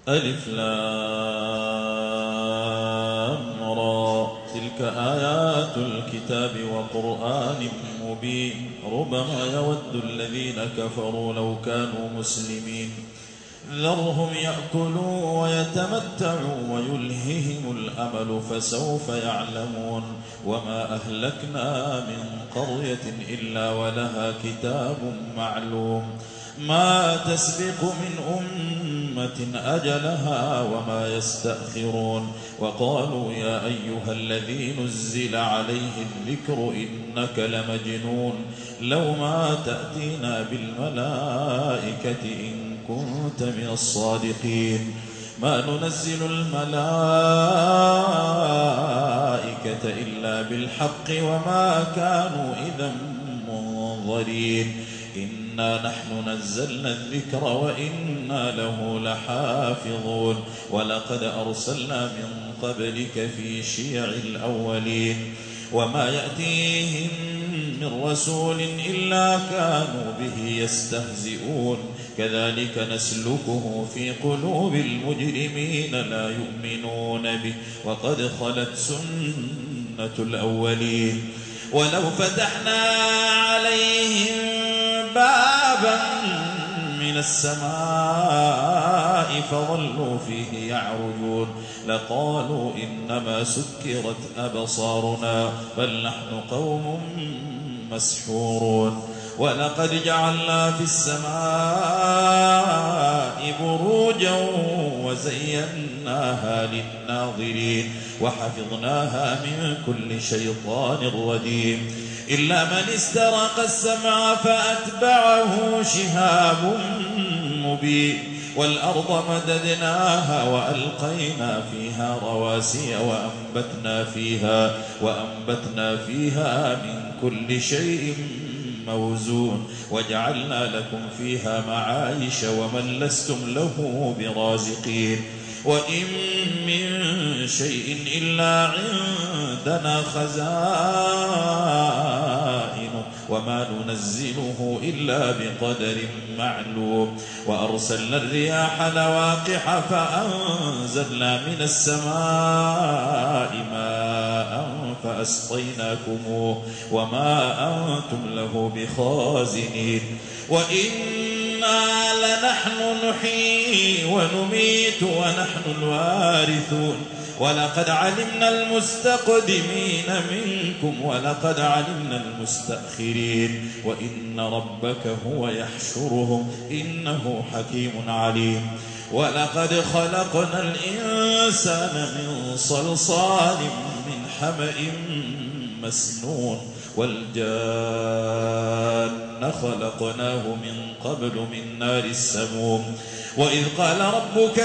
ألف لام را تلك آيات الكتاب وقرآن مبين ربما يود الذين كفروا لو كانوا مسلمين ذرهم يأكلوا ويتمتعوا ويلههم الأمل فسوف يعلمون وما أهلكنا من قرية إلا ولها كتاب معلوم ما تسبق من أمة أجلها وما يستأخرون وقالوا يا أيها الذي نزل عليه الذكر إنك لمجنون لو ما تأتينا بالملائكة إن كنت من الصادقين ما ننزل الملائكة إلا بالحق وما كانوا إذا منظرين إنا نحن نزلنا الذكر وإنا له لحافظون ولقد أرسلنا من قبلك في شيع الأولين وما يأتيهم من رسول إلا كانوا به يستهزئون كذلك نسلكه في قلوب المجرمين لا يؤمنون به وقد خلت سنة الأولين ولو فتحنا عليهم بابا من السماء فظلوا فيه يعرجون لقالوا إنما سكرت أبصارنا بل نحن قوم مسحورون ولقد جعلنا في السماء بروجا وزيناها للناظرين وحفظناها من كل شيطان رجيم إلا من استرق السمع فأتبعه شهاب مبين والأرض مددناها وألقينا فيها رواسي وأنبتنا فيها من كل شيء موزون وجعلنا لكم فيها معايش ومن لستم له برازقين وإن من شيء إلا عندنا خزائنه وما ننزله إلا بقدر معلوم وأرسلنا الرياح لواقح فأنزلنا من السماء ماء فأسقيناكموه وما أنتم له بخازنين وإنا لنحن نحيي ونميت ونحن الوارثون ولقد علمنا المستقدمين منكم ولقد علمنا المستأخرين وإن ربك هو يحشرهم إنه حكيم عليم ولقد خلقنا الإنسان من صلصال من حمأ مسنون والجان خلقناه من قبل من نار السموم وإذ قال ربك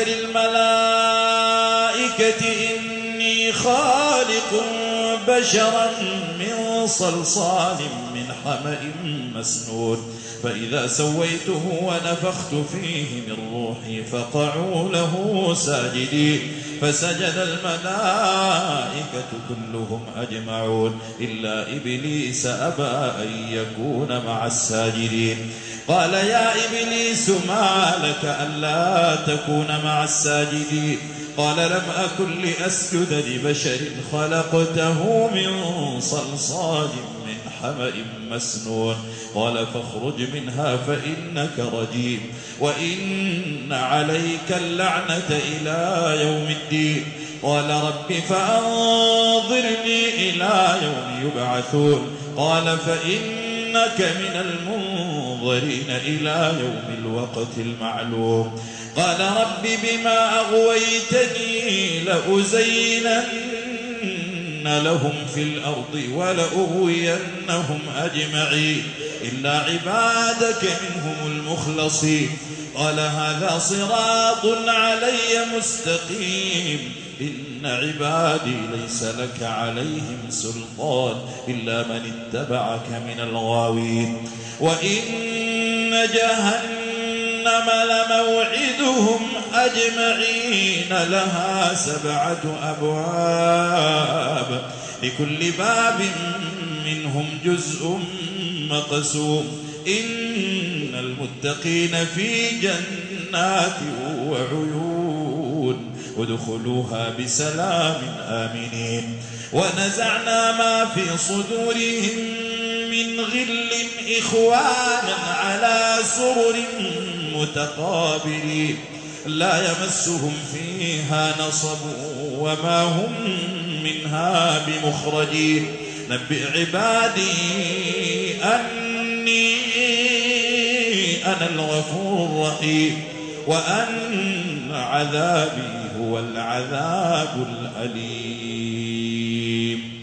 للملائكة إني خالق بشرا من صلصال من حمأ مسنون فإذا سويته ونفخت فيه من روحي فقعوا له ساجدين فسجد الملائكة كلهم أجمعون إلا إبليس أبى أن يكون مع الساجدين قال يا إبليس ما لك ألا تكون مع الساجدين قال لم أكن لأسجد لبشر خلقته من صلصال من حمأ مسنون قال فاخرج منها فإنك رجيم وإن عليك اللعنة إلى يوم الدين قال رب فأنظرني إلى يوم يبعثون قال فإنك من المنظرين إلى يوم الوقت المعلوم قال رب بما أغويتني لأزينن لهم في الأرض ولأغوينهم أجمعين إلا عبادك منهم المخلصين قال هذا صراط علي مستقيم إن عبادي ليس لك عليهم سلطان إلا من اتبعك من الغاوين وإن جهنم لموعدهم أجمعين لها 7 أبواب لكل باب منهم جزء مقسوم إن المتقين في جنات وعيون ادخلوها بسلام آمنين. ونزعنا ما في صدورهم من غل إخوانا على سرر متقابلين لا يمسهم فيها نصب وما هم منها بمخرجين. نبئ عبادي أني أنا الغفور الرحيم وأن عذابي هو العذاب الأليم.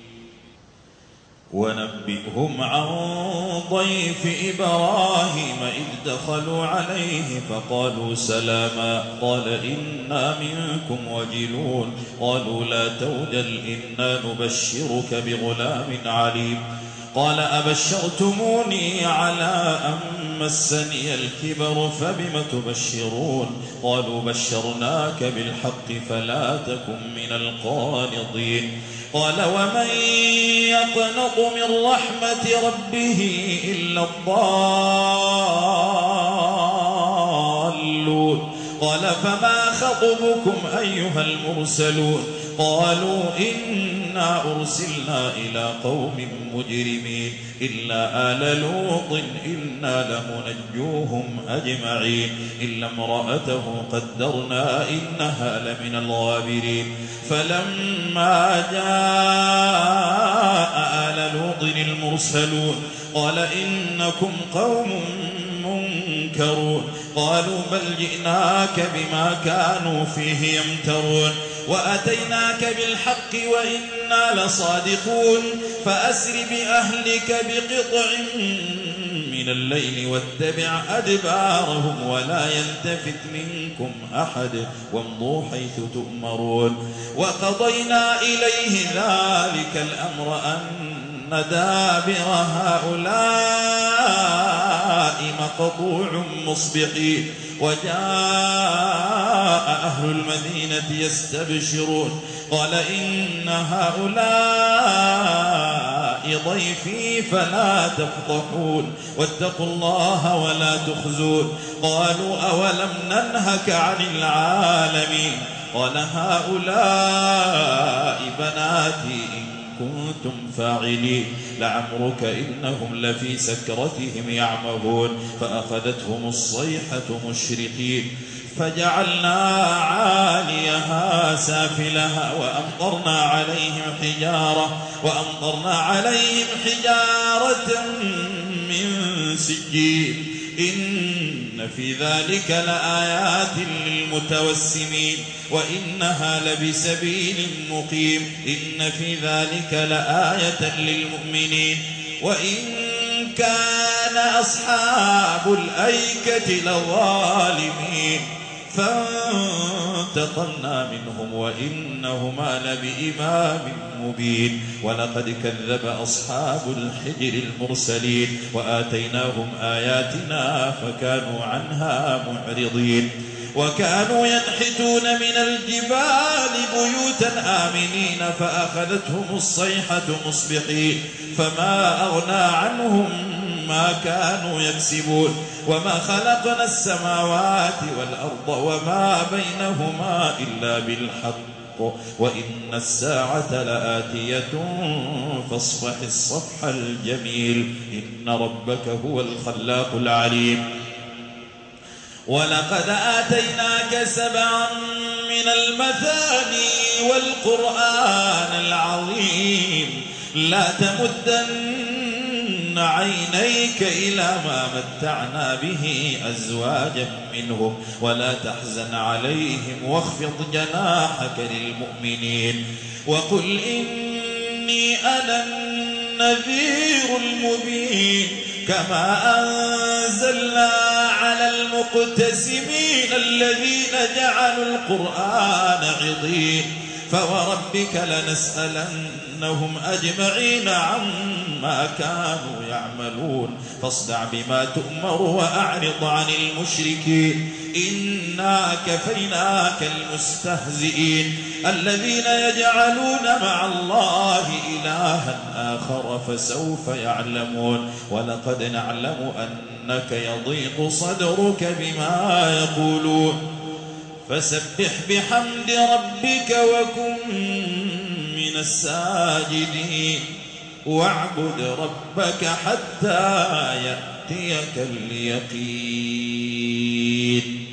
ونبئهم عن ضيف إبراهيم إذ دخلوا عليه فقالوا سلاما قال إنا منكم وجلون قالوا لا توجل إنا نبشرك بغلام عليم قال أبشرتموني على أن مسني الكبر فبم تبشرون قالوا بشرناك بالحق فلا تكن من القانطين قال ومن يقنط من رحمة ربه إلا الضالون قال فما خطبكم أيها المرسلون قالوا إنا أرسلنا إلى قوم مجرمين إلا آل لوط إنا لمنجوهم أجمعين إلا امرأته قدرنا إنها لمن الغابرين فلما جاء آل لوط المرسلون قال إنكم قوم منكرون قالوا بل جئناك بما كانوا فيه يمترون وأتيناك بالحق وإنا لصادقون فأسر بأهلك بقطع من الليل واتبع أدبارهم ولا يلتفت منكم أحد وامضوا حيث تؤمرون وقضينا إليه ذلك الأمر أن دابر هؤلاء مقطوع مصبحين وجاء أهل المدينة يستبشرون قال إن هؤلاء ضيفي فلا تفضحون واتقوا الله ولا تخزون قالوا أولم ننهك عن العالمين قال هؤلاء بناتي إن كنتم فاعلين لعمرك إنهم لفي سكرتهم يعمهون فأخذتهم الصيحة مشرقين فجعلنا عاليها سافلها وأمطرنا عليهم حجارة من سجيل إن في ذلك لآيات للمتوسمين وإنها لبسبيل مقيم إن في ذلك لآية للمؤمنين وإن كان أصحاب الأيكة لظالمين فانتقمنا منهم وإنهما لبإمام مبين ولقد كذب أصحاب الحجر المرسلين وآتيناهم آياتنا فكانوا عنها معرضين وكانوا ينحتون من الجبال بيوتا آمنين فأخذتهم الصيحة مصبحين فما أغنى عنهم ما كانوا يكسبون وما خلقنا السماوات والأرض وما بينهما إلا بالحق وإن الساعة لآتية فاصفح الصفح الجميل إن ربك هو الخلاق العليم ولقد آتيناك 7 من المثاني والقرآن العظيم لا تمدن عينيك إلى ما متعنا به أزواجا منهم ولا تحزن عليهم واخفض جناحك للمؤمنين وقل إني أنا النذير المبين كما أنزلنا على المقتسمين الذين جعلوا القرآن عضين فوربك لنسألنهم أجمعين عما كانوا يعملون فاصدع بما تؤمر وأعرض عن المشركين إنا كفيناك المستهزئين الذين يجعلون مع الله إلها آخر فسوف يعلمون ولقد نعلم أنك يضيق صدرك بما يقولون فسبح بحمد ربك وكن من الساجدين واعبد ربك حتى يأتيك اليقين